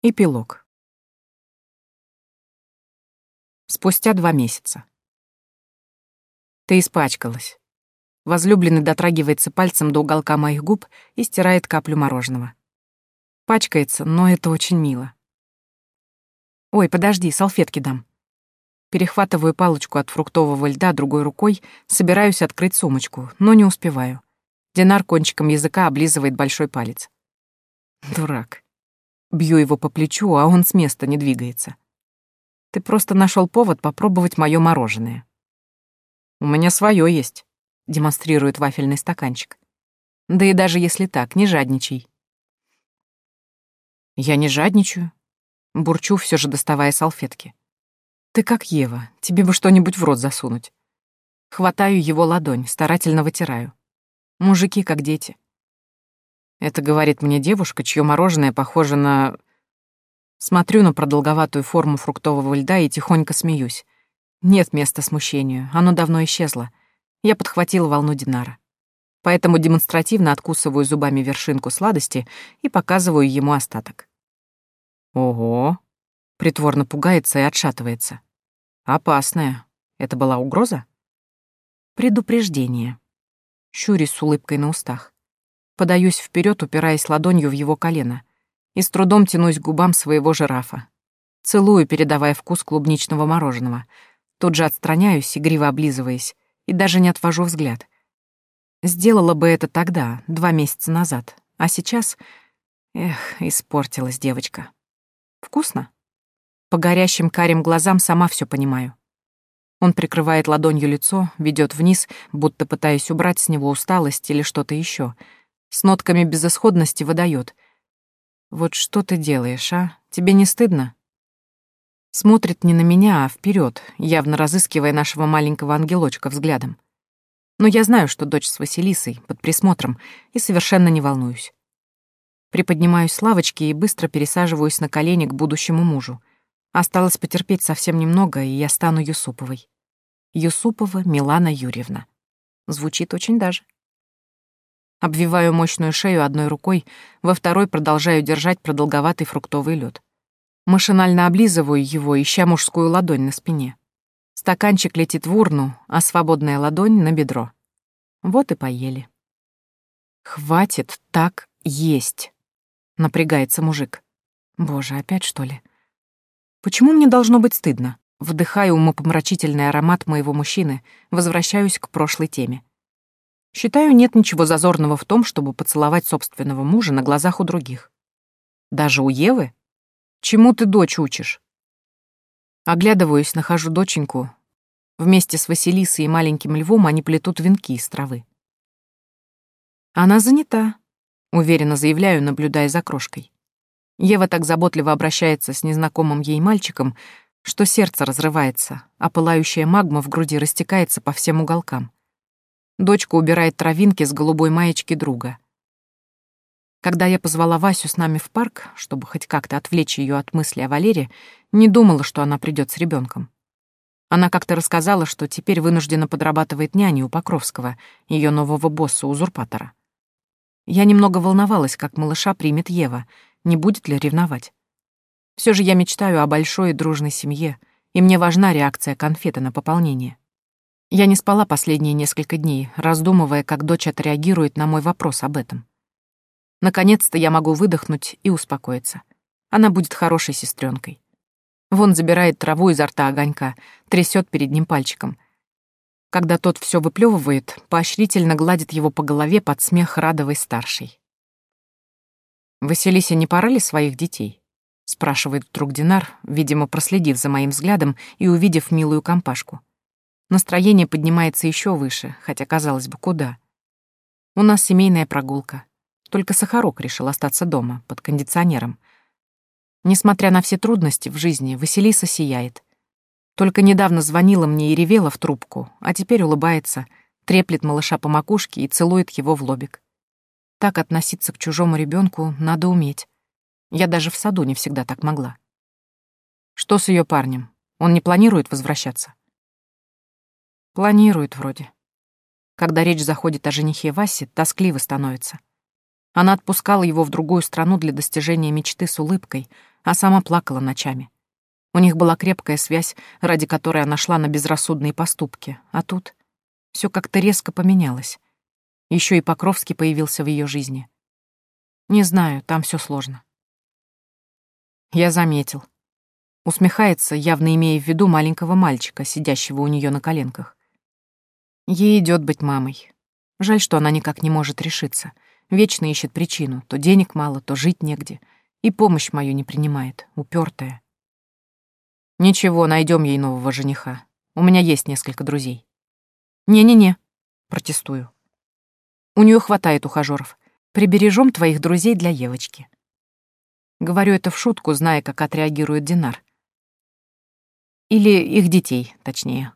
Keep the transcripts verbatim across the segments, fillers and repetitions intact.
Эпилог. Спустя два месяца. Ты испачкалась. Возлюбленный дотрагивается пальцем до уголка моих губ и стирает каплю мороженого. Пачкается, но это очень мило. Ой, подожди, салфетки дам. Перехватываю палочку от фруктового льда другой рукой, собираюсь открыть сумочку, но не успеваю. Динар кончиком языка облизывает большой палец. Дурак. Бью его по плечу, а он с места не двигается. Ты просто нашел повод попробовать мое мороженое. У меня свое есть, демонстрирует вафельный стаканчик. Да и даже если так, не жадничай. Я не жадничаю. Бурчу, все же доставая салфетки. Ты как Ева, тебе бы что-нибудь в рот засунуть. Хватаю его ладонь, старательно вытираю. Мужики как дети. Это говорит мне девушка, чье мороженое похоже на... Смотрю на продолговатую форму фруктового льда и тихонько смеюсь. Нет места смущению, оно давно исчезло. Я подхватила волну Динара. Поэтому демонстративно откусываю зубами вершинку сладости и показываю ему остаток. Ого! Притворно пугается и отшатывается. Опасная. Это была угроза? Предупреждение. Щурюсь с улыбкой на устах. Подаюсь вперед, упираясь ладонью в его колено, и с трудом тянусь к губам своего жирафа. Целую, передавая вкус клубничного мороженого. Тут же отстраняюсь, игриво облизываясь, и даже не отвожу взгляд. Сделала бы это тогда, два месяца назад, а сейчас... Эх, испортилась девочка. Вкусно? По горящим карим глазам сама все понимаю. Он прикрывает ладонью лицо, ведет вниз, будто пытаясь убрать с него усталость или что-то еще. С нотками безысходности выдает. «Вот что ты делаешь, а? Тебе не стыдно?» Смотрит не на меня, а вперед, явно разыскивая нашего маленького ангелочка взглядом. Но я знаю, что дочь с Василисой, под присмотром, и совершенно не волнуюсь. Приподнимаюсь с лавочки и быстро пересаживаюсь на колени к будущему мужу. Осталось потерпеть совсем немного, и я стану Юсуповой. Юсупова Милана Юрьевна. Звучит очень даже. Обвиваю мощную шею одной рукой, во второй продолжаю держать продолговатый фруктовый лед. Машинально облизываю его, ища мужскую ладонь на спине. Стаканчик летит в урну, а свободная ладонь — на бедро. Вот и поели. «Хватит так есть!» — напрягается мужик. «Боже, опять что ли? Почему мне должно быть стыдно?» Вдыхаю умопомрачительный аромат моего мужчины, возвращаюсь к прошлой теме. Считаю, нет ничего зазорного в том, чтобы поцеловать собственного мужа на глазах у других. Даже у Евы? Чему ты дочь учишь? Оглядываюсь, нахожу доченьку. Вместе с Василисой и маленьким львом они плетут венки из травы. Она занята, уверенно заявляю, наблюдая за крошкой. Ева так заботливо обращается с незнакомым ей мальчиком, что сердце разрывается, а пылающая магма в груди растекается по всем уголкам. Дочка убирает травинки с голубой маечки друга. Когда я позвала Васю с нами в парк, чтобы хоть как-то отвлечь ее от мысли о Валере, не думала, что она придет с ребенком. Она как-то рассказала, что теперь вынуждена подрабатывать няней у Покровского, ее нового босса-узурпатора. Я немного волновалась, как малыша примет Ева, не будет ли ревновать. Все же я мечтаю о большой и дружной семье, и мне важна реакция конфеты на пополнение. Я не спала последние несколько дней, раздумывая, как дочь отреагирует на мой вопрос об этом. Наконец-то я могу выдохнуть и успокоиться. Она будет хорошей сестренкой. Вон забирает траву изо рта огонька, трясет перед ним пальчиком. Когда тот все выплевывает, поощрительно гладит его по голове под смех радовой старшей. «Василисе не пора ли своих детей?» — спрашивает вдруг Динар, видимо, проследив за моим взглядом и увидев милую компашку. Настроение поднимается еще выше, хотя, казалось бы, куда. У нас семейная прогулка. Только Сахарок решил остаться дома, под кондиционером. Несмотря на все трудности в жизни, Василиса сияет. Только недавно звонила мне и ревела в трубку, а теперь улыбается, треплет малыша по макушке и целует его в лобик. Так относиться к чужому ребенку надо уметь. Я даже в саду не всегда так могла. Что с ее парнем? Он не планирует возвращаться? Планирует вроде. Когда речь заходит о женихе Васе, тоскливо становится. Она отпускала его в другую страну для достижения мечты с улыбкой, а сама плакала ночами. У них была крепкая связь, ради которой она шла на безрассудные поступки, а тут все как-то резко поменялось. Еще и Покровский появился в ее жизни. Не знаю, там все сложно. Я заметил. Усмехается, явно имея в виду маленького мальчика, сидящего у нее на коленках. Ей идет быть мамой. Жаль, что она никак не может решиться. Вечно ищет причину. То денег мало, то жить негде. И помощь мою не принимает, упертая. Ничего, найдем ей нового жениха. У меня есть несколько друзей. Не-не-не, протестую. У нее хватает ухажеров. Прибережем твоих друзей для Евочки. Говорю это в шутку, зная, как отреагирует Динар. Или их детей, точнее.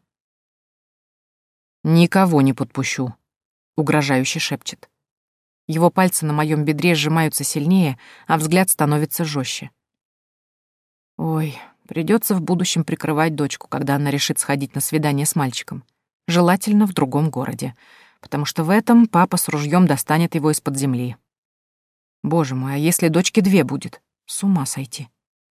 «Никого не подпущу», — угрожающе шепчет. Его пальцы на моем бедре сжимаются сильнее, а взгляд становится жестче. Ой, придется в будущем прикрывать дочку, когда она решит сходить на свидание с мальчиком. Желательно в другом городе, потому что в этом папа с ружьем достанет его из-под земли. Боже мой, а если дочки две будет? С ума сойти.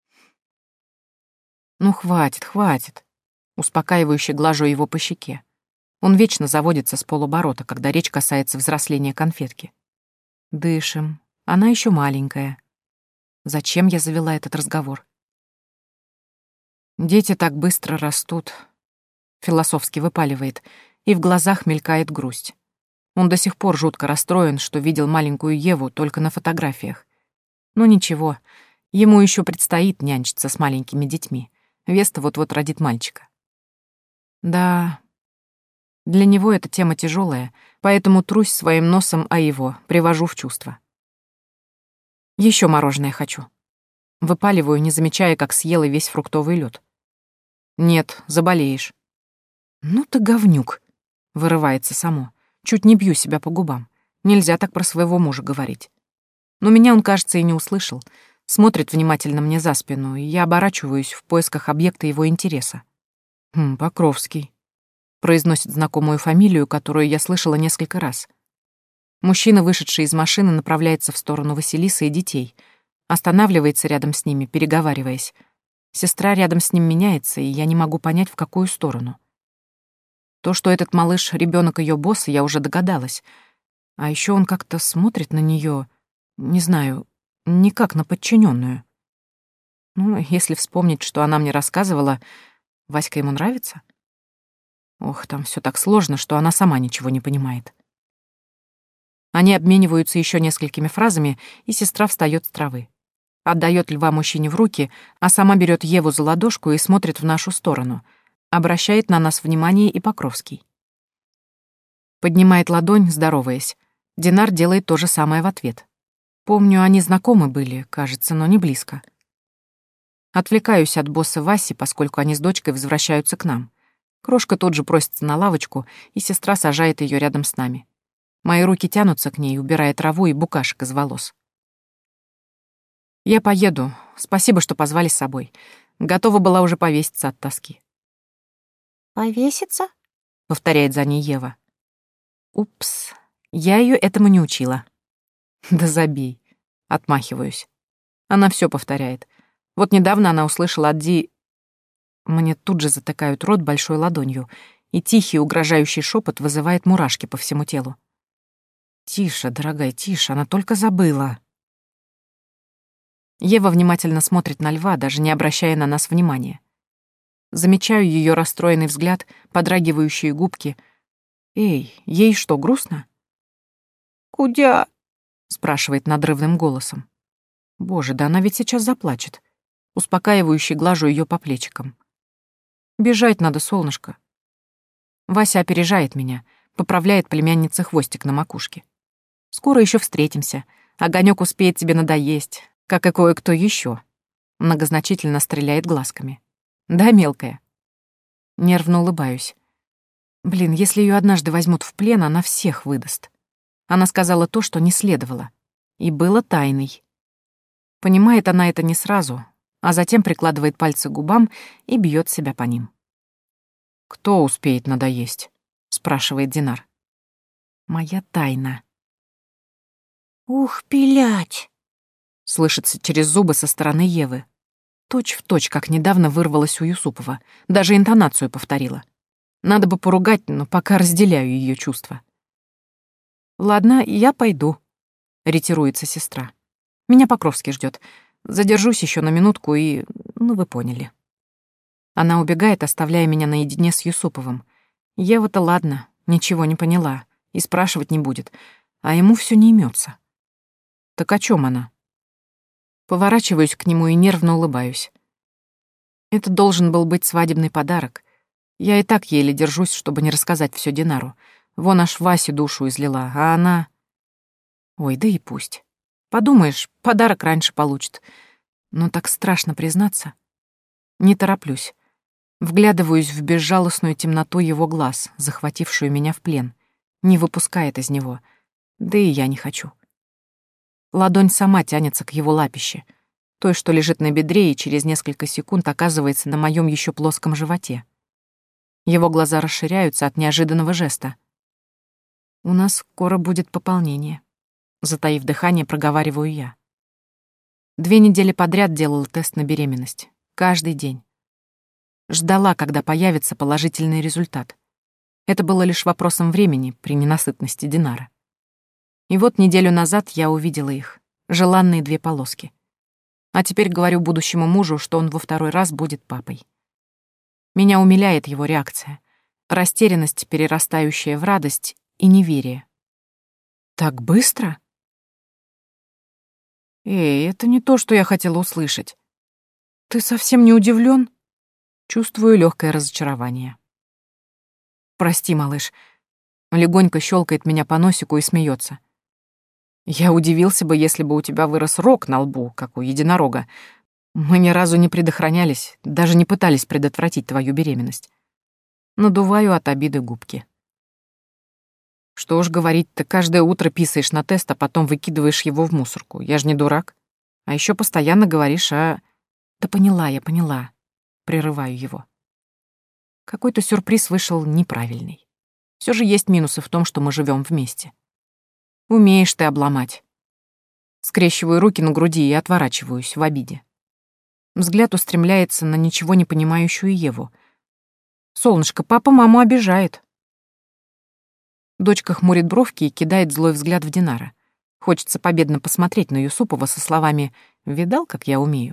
Ну, хватит, хватит. Успокаивающе глажу его по щеке. Он вечно заводится с полоборота, когда речь касается взросления конфетки. Дышим. Она еще маленькая. Зачем я завела этот разговор? Дети так быстро растут. Философски выпаливает, и в глазах мелькает грусть. Он до сих пор жутко расстроен, что видел маленькую Еву только на фотографиях. Но ничего, ему еще предстоит нянчиться с маленькими детьми. Веста вот-вот родит мальчика. Да, для него эта тема тяжелая, поэтому трусь своим носом о его, привожу в чувство. Еще мороженое хочу. Выпаливаю, не замечая, как съела весь фруктовый лед. Нет, заболеешь. Ну ты говнюк, вырывается само. Чуть не бью себя по губам. Нельзя так про своего мужа говорить. Но меня он, кажется, и не услышал. Смотрит внимательно мне за спину, и я оборачиваюсь в поисках объекта его интереса. «Хм, Покровский», — произносит знакомую фамилию, которую я слышала несколько раз. Мужчина, вышедший из машины, направляется в сторону Василисы и детей. Останавливается рядом с ними, переговариваясь. Сестра рядом с ним меняется, и я не могу понять, в какую сторону. То, что этот малыш — ребенок ее босса, я уже догадалась. А еще он как-то смотрит на нее, не знаю, не как на подчиненную. Ну, если вспомнить, что она мне рассказывала, Васька ему нравится? Ох, там все так сложно, что она сама ничего не понимает. Они обмениваются еще несколькими фразами, и сестра встает с травы. Отдает льва мужчине в руки, а сама берет Еву за ладошку и смотрит в нашу сторону. Обращает на нас внимание и Покровский. Поднимает ладонь, здороваясь. Динар делает то же самое в ответ. Помню, они знакомы были, кажется, но не близко. Отвлекаюсь от босса Васи, поскольку они с дочкой возвращаются к нам. Крошка тут же просится на лавочку, и сестра сажает ее рядом с нами. Мои руки тянутся к ней, убирая траву и букашек из волос. «Я поеду. Спасибо, что позвали с собой. Готова была уже повеситься от тоски». «Повеситься?» — повторяет за ней Ева. «Упс, я ее этому не учила». «Да забей», — отмахиваюсь. Она все повторяет. Вот недавно она услышала от Ди... Мне тут же затыкают рот большой ладонью, и тихий угрожающий шепот вызывает мурашки по всему телу. «Тише, дорогая, тише, она только забыла». Ева внимательно смотрит на льва, даже не обращая на нас внимания. Замечаю ее расстроенный взгляд, подрагивающие губки. «Эй, ей что, грустно?» «Кудя?» — спрашивает надрывным голосом. Боже, да она ведь сейчас заплачет. Успокаивающе глажу ее по плечикам. Бежать надо, солнышко. Вася опережает меня, поправляет племяннице хвостик на макушке. Скоро еще встретимся. Огонек успеет тебе надоесть, как и кое-кто еще. Многозначительно стреляет глазками. Да, мелкая? Нервно улыбаюсь. Блин, если ее однажды возьмут в плен, она всех выдаст. Она сказала то, что не следовало. И было тайной. Понимает она это не сразу, а затем прикладывает пальцы к губам и бьет себя по ним. «Кто успеет надоесть?» — спрашивает Динар. «Моя тайна». «Ух, пилять!» — слышится через зубы со стороны Евы. Точь в точь, как недавно вырвалась у Юсупова. Даже интонацию повторила. Надо бы поругать, но пока разделяю ее чувства. «Ладно, я пойду», — ретируется сестра. «Меня Покровский ждет. Задержусь еще на минутку и... ну, вы поняли». Она убегает, оставляя меня наедине с Юсуповым. Ева-то ладно, ничего не поняла и спрашивать не будет, а ему все не имется. Так о чем она? Поворачиваюсь к нему и нервно улыбаюсь. Это должен был быть свадебный подарок. Я и так еле держусь, чтобы не рассказать все Динару. Вон аж Васе душу излила, а она... Ой, да и пусть. Подумаешь, подарок раньше получит. Но так страшно признаться. Не тороплюсь. Вглядываюсь в безжалостную темноту его глаз, захватившую меня в плен. Не выпускает из него. Да и я не хочу. Ладонь сама тянется к его лапище, той, что лежит на бедре и через несколько секунд оказывается на моем еще плоском животе. Его глаза расширяются от неожиданного жеста. «У нас скоро будет пополнение», — затаив дыхание, проговариваю я. Две недели подряд делала тест на беременность. Каждый день. Ждала, когда появится положительный результат. Это было лишь вопросом времени при ненасытности Динара. И вот неделю назад я увидела их, желанные две полоски. А теперь говорю будущему мужу, что он во второй раз будет папой. Меня умиляет его реакция, растерянность, перерастающая в радость и неверие. Так быстро? Эй, это не то, что я хотела услышать. Ты совсем не удивлен? Чувствую легкое разочарование. Прости, малыш. Легонько щелкает меня по носику и смеется. Я удивился бы, если бы у тебя вырос рог на лбу, как у единорога. Мы ни разу не предохранялись, даже не пытались предотвратить твою беременность. Надуваю от обиды губки. Что уж говорить, ты каждое утро писаешь на тест, а потом выкидываешь его в мусорку. Я же не дурак. А еще постоянно говоришь о... Да поняла я, поняла. Прерываю его. Какой-то сюрприз вышел неправильный. Все же есть минусы в том, что мы живем вместе. Умеешь ты обломать. Скрещиваю руки на груди и отворачиваюсь в обиде. Взгляд устремляется на ничего не понимающую Еву. «Солнышко, папа маму обижает». Дочка хмурит бровки и кидает злой взгляд в Динара. Хочется победно посмотреть на Юсупова со словами «Видал, как я умею?»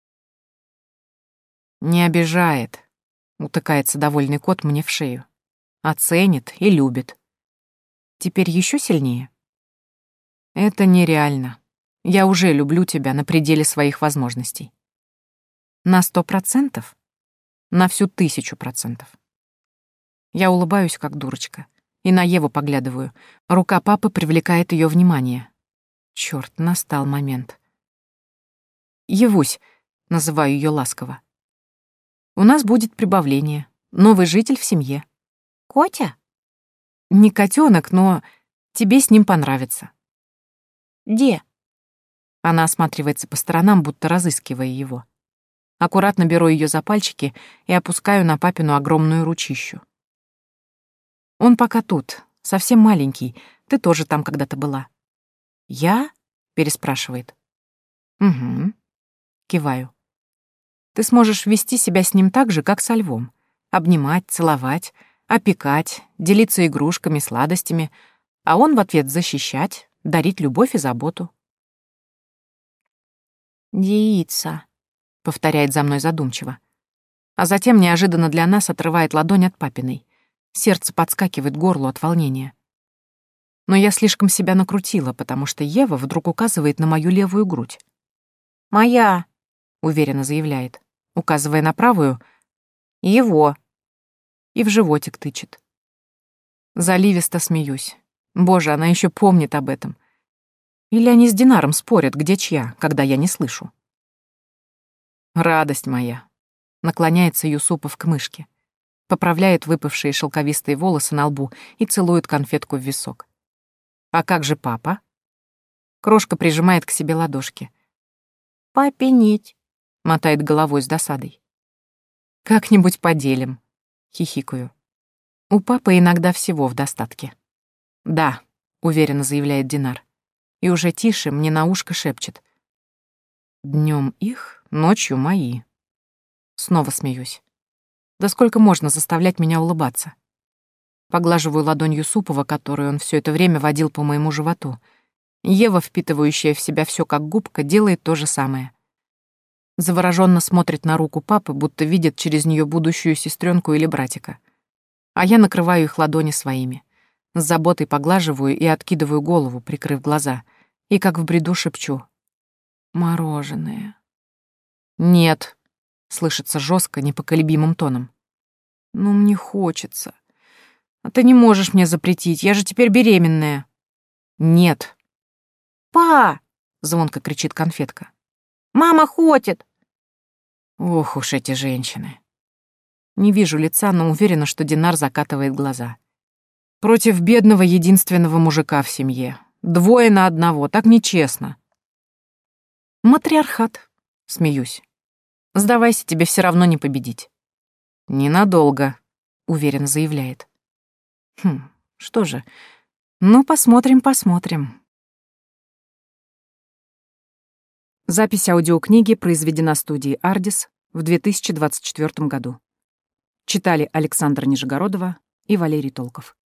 «Не обижает», — утыкается довольный кот мне в шею. «Оценит и любит. Теперь еще сильнее?» «Это нереально. Я уже люблю тебя на пределе своих возможностей». «На сто процентов?» «На всю тысячу процентов». Я улыбаюсь, как дурочка, и на Еву поглядываю. Рука папы привлекает ее внимание. Черт, настал момент. «Евусь», — называю ее ласково. «У нас будет прибавление. Новый житель в семье». «Котя?» «Не котенок, но тебе с ним понравится». «Где?» Она осматривается по сторонам, будто разыскивая его. Аккуратно беру ее за пальчики и опускаю на папину огромную ручищу. «Он пока тут, совсем маленький. Ты тоже там когда-то была». «Я?» — переспрашивает. «Угу». Киваю. «Ты сможешь вести себя с ним так же, как со львом. Обнимать, целовать, опекать, делиться игрушками, сладостями, а он в ответ защищать, дарить любовь и заботу». «Яйца», — повторяет за мной задумчиво. А затем неожиданно для нас отрывает ладонь от папиной. Сердце подскакивает к горлу от волнения. Но я слишком себя накрутила, потому что Ева вдруг указывает на мою левую грудь. «Моя», — уверенно заявляет, указывая на правую, «его», и в животик тычет. Заливисто смеюсь. Боже, она еще помнит об этом. Или они с Динаром спорят, где чья, когда я не слышу. «Радость моя», — наклоняется Юсупов к мышке, поправляет выпавшие шелковистые волосы на лбу и целует конфетку в висок. «А как же папа?» Крошка прижимает к себе ладошки. «Папе нить», — мотает головой с досадой. «Как-нибудь поделим», — хихикаю. «У папы иногда всего в достатке». «Да», — уверенно заявляет Динар. И уже тише мне на ушко шепчет. Днем их, ночью мои. Снова смеюсь. Да сколько можно заставлять меня улыбаться? Поглаживаю ладонью Супова, которую он все это время водил по моему животу. Ева, впитывающая в себя все как губка, делает то же самое. Завороженно смотрит на руку папы, будто видит через нее будущую сестренку или братика. А я накрываю их ладони своими. С заботой поглаживаю и откидываю голову, прикрыв глаза. И как в бреду шепчу. «Мороженое». «Нет», — слышится жестко, непоколебимым тоном. «Ну, мне хочется. А ты не можешь мне запретить, я же теперь беременная». «Нет». «Па!» — звонко кричит конфетка. «Мама хочет!» Ох уж эти женщины. Не вижу лица, но уверена, что Динар закатывает глаза. Против бедного единственного мужика в семье. Двое на одного, так нечестно. Матриархат, смеюсь. Сдавайся, тебе все равно не победить. Ненадолго, уверенно заявляет. Хм, что же, ну посмотрим, посмотрим. Запись аудиокниги произведена студией «Ардис» в две тысячи двадцать четвёртом году. Читали Александра Нижегородова и Валерий Толков.